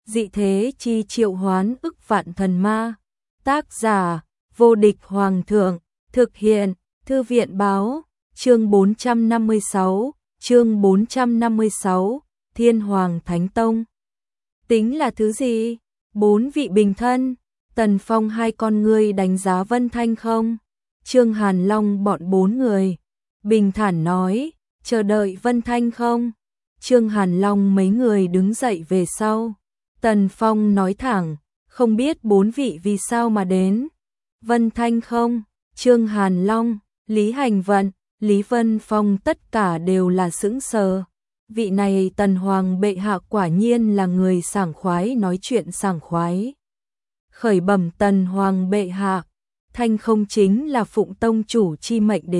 dị thế chi triệu hoán ức vạn thần ma. Tác giả, vô địch hoàng thượng, thực hiện, thư viện báo, chương 456, Thiên Hoàng Thánh Tông. Tính là thứ gì? 4 vị bình thân, Tần Phong hai con ngươi đánh giá Vân Thanh không? Trương Hàn Long bọn 4 người, bình thản nói, chờ đợi Vân Thanh không? Trương Hàn Long mấy người đứng dậy về sau. Tần Phong nói thẳng, không biết 4 vị vì sao mà đến. Vân Thanh không? Trương Hàn Long, Lý Hành Vận, Lý Vân Phong tất cả đều là sững sờ. Vị này Tần Hoàng bệ hạ quả nhiên là người sảng khoái nói chuyện sảng khoái. Khởi bẩm Tần Hoàng bệ hạ, Thanh không chính là phụng tông chủ chi mệnh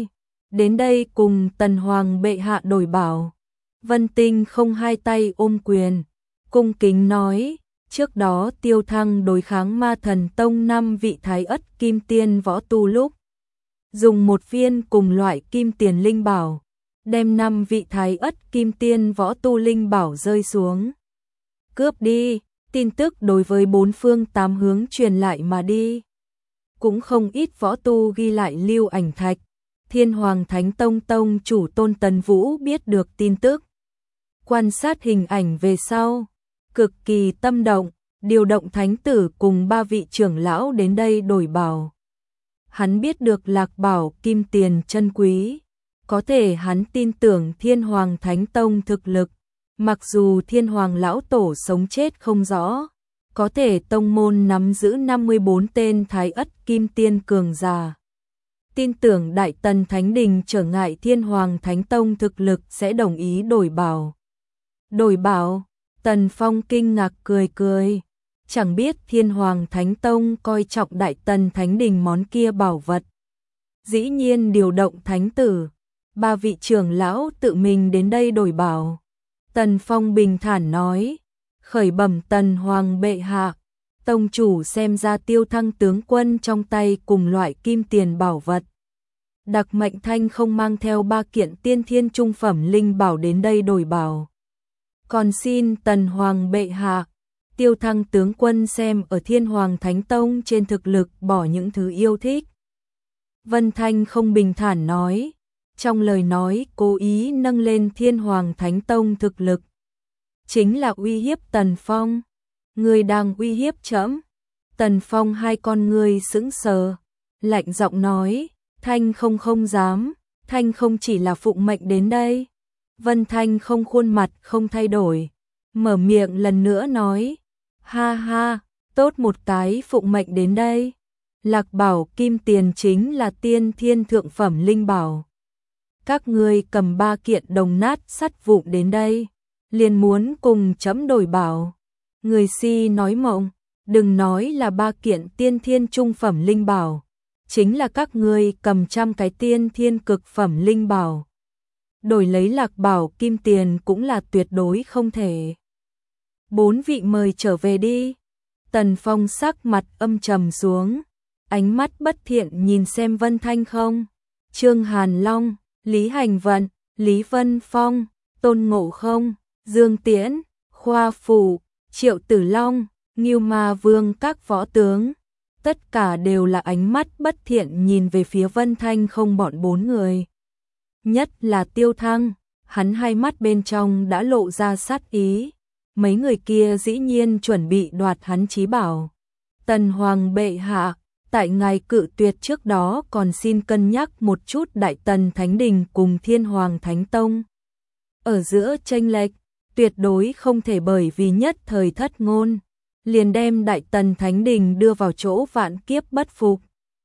đến đây cùng Tần Hoàng bệ hạ đổi bảo. Vân Tinh không hai tay ôm quyền, cung kính nói, trước đó Tiêu Thăng đối kháng Ma Thần Tông 5 vị thái ất kim tiên võ tu lúc dùng một viên cùng loại kim tiền linh bảo, đem 5 vị thái ất kim tiên võ tu linh bảo rơi xuống. Cướp đi, tin tức đối với 4 phương 8 hướng truyền lại mà đi. Cũng không ít võ tu ghi lại lưu ảnh thạch. Thiên Hoàng Thánh Tông tông chủ Tôn Tần Vũ biết được tin tức. Quan sát hình ảnh về sau, cực kỳ tâm động, điều động thánh tử cùng 3 vị trưởng lão đến đây đổi bảo. Hắn biết được Lạc Bảo kim tiền chân quý, có thể hắn tin tưởng Thiên Hoàng Thánh Tông thực lực, mặc dù Thiên Hoàng lão tổ sống chết không rõ, có thể tông môn nắm giữ 54 tên thái ất kim tiên cường giả. Tin tưởng Đại Tần Thánh Đình trở ngại Thiên Hoàng Thánh Tông thực lực sẽ đồng ý đổi bảo. Đổi bảo, Tần Phong kinh ngạc cười, chẳng biết Thiên Hoàng Thánh Tông coi trọng Đại Tần Thánh Đình món kia bảo vật. Dĩ nhiên điều động thánh tử, 3 vị trưởng lão tự mình đến đây đổi bảo. Tần Phong bình thản nói, khởi bẩm Tần Hoàng bệ hạ, tông chủ xem ra Tiêu Thăng tướng quân trong tay cùng loại kim tiền bảo vật. Đặc mệnh Thanh không mang theo 3 kiện tiên thiên trung phẩm linh bảo đến đây đổi bảo. Còn xin Tần Hoàng bệ hạ, Tiêu Thăng tướng quân xem ở Thiên Hoàng Thánh Tông trên thực lực bỏ những thứ yêu thích. Vân Thanh không bình thản nói, trong lời nói cố ý nâng lên Thiên Hoàng Thánh Tông thực lực. Chính là uy hiếp Tần Phong. Người đang uy hiếp trẫm. Tần Phong hai con ngươi sững sờ, lạnh giọng nói, Thanh không dám, Thanh không chỉ là phụng mệnh đến đây. Vân Thanh không khuôn mặt không thay đổi, mở miệng lần nữa nói, ha ha, tốt một cái phụng mệnh đến đây. Lạc Bảo kim tiền chính là tiên thiên thượng phẩm linh bảo. Các ngươi cầm 3 kiện đồng nát sắt vụn đến đây, liền muốn cùng chấm đổi bảo. Người si nói mộng, đừng nói là 3 kiện tiên thiên trung phẩm linh bảo, chính là các ngươi cầm 100 cái tiên thiên cực phẩm linh bảo, đổi lấy Lạc Bảo kim tiền cũng là tuyệt đối không thể. 4 vị mời trở về đi. Tần Phong sắc mặt âm trầm xuống, ánh mắt bất thiện nhìn xem Vân Thanh không, Trương Hàn Long, Lý Hành Vận, Lý Vân Phong, Tôn Ngộ Không, Dương Tiễn, Khoa Phủ, Triệu Tử Long, Ngưu Ma Vương các võ tướng, tất cả đều là ánh mắt bất thiện nhìn về phía Vân Thanh không bọn 4 người. Nhất là Tiêu Thăng, hắn hai mắt bên trong đã lộ ra sát ý. Mấy người kia dĩ nhiên chuẩn bị đoạt hắn chí bảo. Tần Hoàng bệ hạ, tại ngài cự tuyệt trước đó còn xin cân nhắc một chút Đại Tần Thánh Đình cùng Thiên Hoàng Thánh Tông. Ở giữa chênh lệch, tuyệt đối không thể bởi vì nhất thời thất ngôn, liền đem Đại Tần Thánh Đình đưa vào chỗ vạn kiếp bất phục.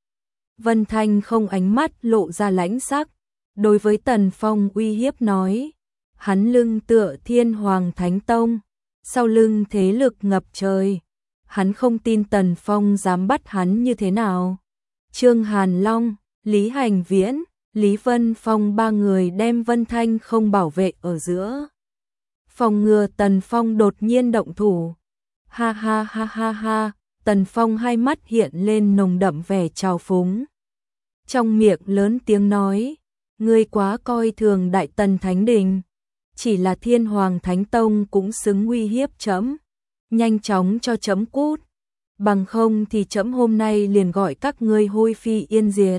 Vân Thanh không ánh mắt lộ ra lãnh sắc, đối với Tần Phong uy hiếp nói, hắn lưng tựa Thiên Hoàng Thánh Tông, sau lưng thế lực ngập trời, hắn không tin Tần Phong dám bắt hắn như thế nào. Trương Hàn Long, Lý Hành Viễn, Lý Vân Phong 3 người đem Vân Thanh không bảo vệ ở giữa, phòng ngừa Tần Phong đột nhiên động thủ. Ha ha ha ha ha, Tần Phong hai mắt hiện lên nồng đậm vẻ trào phúng. Trong miệng lớn tiếng nói, ngươi quá coi thường Đại Tần Thánh Đình, chỉ là Thiên Hoàng Thánh Tông cũng xứng uy hiếp trẫm. nhanh chóng cho trẫm cút, bằng không thì trẫm hôm nay liền gọi các ngươi hôi phi yên diệt.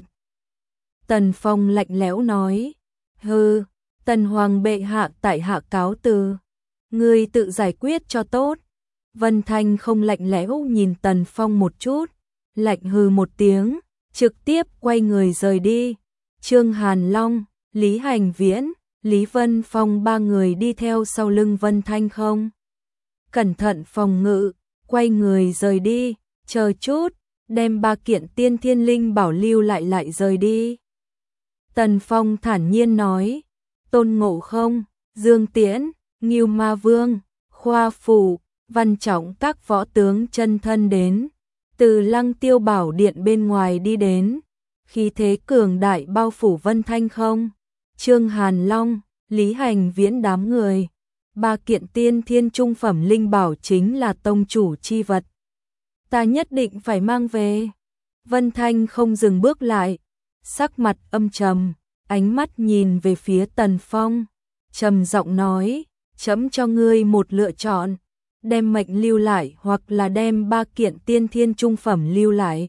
Tần Phong lạnh lẽo nói, hừ, Tần Hoàng bệ hạ tại hạ cáo từ, ngươi tự giải quyết cho tốt. Vân Thanh không lạnh lẽo nhìn Tần Phong một chút, lạnh hừ một tiếng, trực tiếp quay người rời đi. Trương Hàn Long, Lý Hành Viễn, Lý Vân Phong ba người đi theo sau lưng Vân Thanh không cẩn thận phòng ngự, quay người rời đi, chờ chút, đem 3 kiện tiên thiên linh bảo lưu lại rời đi. Tần Phong thản nhiên nói, Tôn Ngộ Không, Dương Tiễn, Ngưu Ma Vương, Khoa Phủ, Văn Trọng các võ tướng chân thân đến, từ Lăng Tiêu Bảo Điện bên ngoài đi đến, khí thế cường đại bao phủ Vân Thanh không, Trương Hàn Long, Lý Hành Viễn đám người. 3 kiện tiên thiên trung phẩm linh bảo chính là tông chủ chi vật. Ta nhất định phải mang về. Vân Thanh không dừng bước lại, sắc mặt âm trầm, ánh mắt nhìn về phía Tần Phong, trầm giọng nói, trẫm cho ngươi một lựa chọn, đem mệnh lưu lại hoặc là đem 3 kiện tiên thiên trung phẩm lưu lại.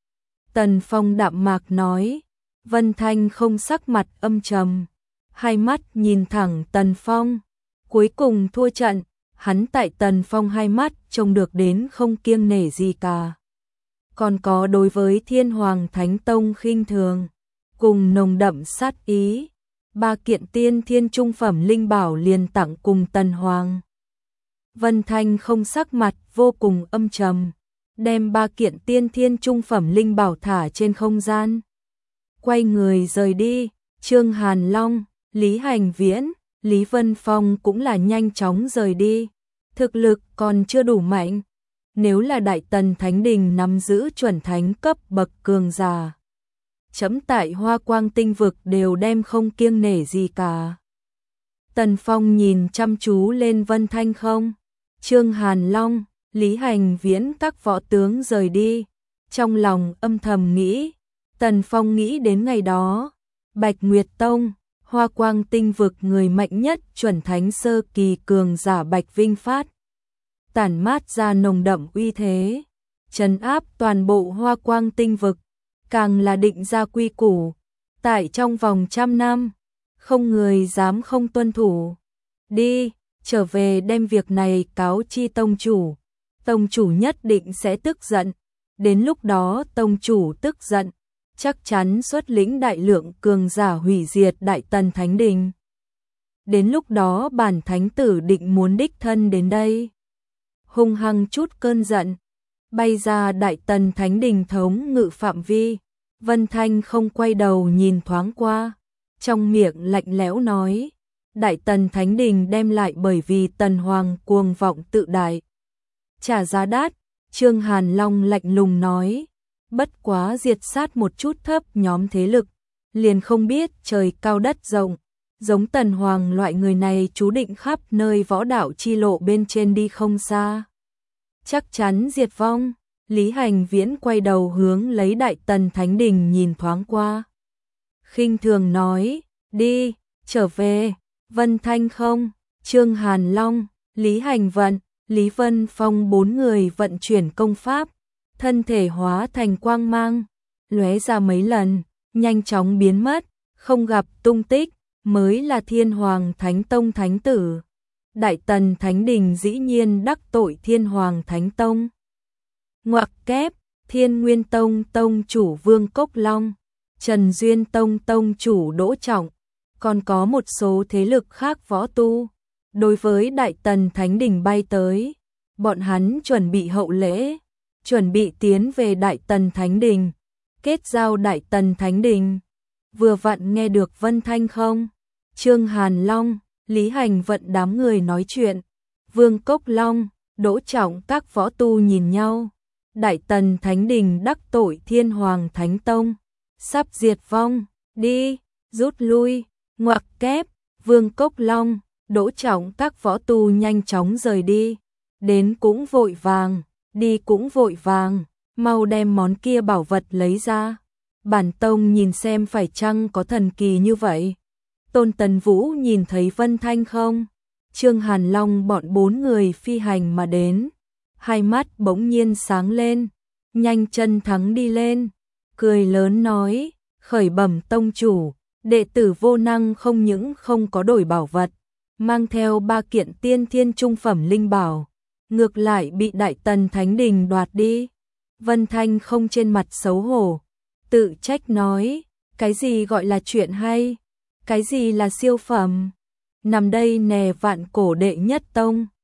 Tần Phong đạm mạc nói, Vân Thanh không sắc mặt âm trầm, hai mắt nhìn thẳng Tần Phong, cuối cùng thua trận, hắn tại Tần Phong hai mắt trông được đến không kiêng nể gì cả. Còn có đối với Thiên Hoàng Thánh Tông khinh thường, cùng nồng đậm sát ý, 3 kiện tiên thiên trung phẩm linh bảo liền tặng cùng Tần Hoàng. Vân Thanh không sắc mặt vô cùng âm trầm, đem 3 kiện tiên thiên trung phẩm linh bảo thả trên không gian. Quay người rời đi, Trương Hàn Long, Lý Hành Viễn, Lý Vân Phong cũng là nhanh chóng rời đi. Thực lực còn chưa đủ mạnh, nếu là Đại Tần Thánh Đình nắm giữ chuẩn thánh cấp bậc cường giả, chấm tại Hoa Quang Tinh vực đều đem không kiêng nể gì cả. Tần Phong nhìn chăm chú lên Vân Thanh không, Trương Hàn Long, Lý Hành Viễn các võ tướng rời đi, trong lòng âm thầm nghĩ, Tần Phong nghĩ đến ngày đó, Bạch Nguyệt Tông, Hoa Quang Tinh vực người mạnh nhất chuẩn thánh sơ kỳ cường giả Bạch Vinh Phát, tản mát ra nồng đậm uy thế, trấn áp toàn bộ Hoa Quang Tinh vực, càng là định ra quy củ, tại trong vòng 100 năm, không người dám không tuân thủ. Đi, trở về đem việc này cáo chi tông chủ nhất định sẽ tức giận, đến lúc đó tông chủ tức giận, chắc chắn xuất lĩnh đại lượng cường giả hủy diệt Đại Tần Thánh Đình. Đến lúc đó bản thánh tử định muốn đích thân đến đây, hung hăng chút cơn giận, bay ra Đại Tần Thánh Đình thống ngự phạm vi. Vân Thanh không quay đầu nhìn thoáng qua, trong miệng lạnh lẽo nói, Đại Tần Thánh Đình đem lại bởi vì Tần Hoàng cuồng vọng tự đại, trả giá đắt. Trương Hàn Long lạnh lùng nói, bất quá diệt sát một chút thấp nhóm thế lực, liền không biết trời cao đất rộng, giống Tần Hoàng loại người này chú định khắp nơi võ đạo chi lộ bên trên đi không xa, chắc chắn diệt vong. Lý Hành Viễn quay đầu hướng lấy Đại Tần Thánh Đình nhìn thoáng qua, khinh thường nói, đi, trở về. Vân Thanh không, Trương Hàn Long, Lý Hành Vận, Lý Vân Phong 4 người vận chuyển công pháp, thân thể hóa thành quang mang, lóe ra mấy lần, nhanh chóng biến mất, không gặp tung tích, mới là Thiên Hoàng Thánh Tông Thánh Tử. Đại Tần Thánh Đình dĩ nhiên đắc tội Thiên Hoàng Thánh Tông. Ngoặc kép, Thiên Nguyên Tông Tông chủ Vương Cốc Long, Trần Duyên Tông Tông chủ Đỗ Trọng, còn có một số thế lực khác võ tu. Đối với Đại Tần Thánh Đình bay tới, bọn hắn chuẩn bị hậu lễ, chuẩn bị tiến về Đại Tần Thánh Đình, kết giao Đại Tần Thánh Đình. Vừa vặn nghe được Vân Thanh không, Trương Hàn Long, Lý Hành Vận đám người nói chuyện, Vương Cốc Long, Đỗ Trọng các võ tu nhìn nhau. Đại Tần Thánh Đình đắc tội Thiên Hoàng Thánh Tông, sắp diệt vong, đi, rút lui. Ngoặc kép, Vương Cốc Long, Đỗ Trọng các võ tu nhanh chóng rời đi, đến cũng vội vàng, đi cũng vội vàng, mau đem món kia bảo vật lấy ra. Bản tông nhìn xem phải chăng có thần kỳ như vậy. Tôn Tần Vũ nhìn thấy Vân Thanh không, Trương Hàn Long bọn 4 người phi hành mà đến, hai mắt bỗng nhiên sáng lên, nhanh chân thắng đi lên, cười lớn nói, khởi bẩm tông chủ, đệ tử vô năng không những không có đổi bảo vật, mang theo 3 kiện tiên thiên trung phẩm linh bảo, ngược lại bị Đại Tần Thánh Đình đoạt đi. Vân Thanh không trên mặt xấu hổ, tự trách nói, cái gì gọi là chuyện hay, cái gì là siêu phẩm, nằm đây nè vạn cổ đệ nhất tông.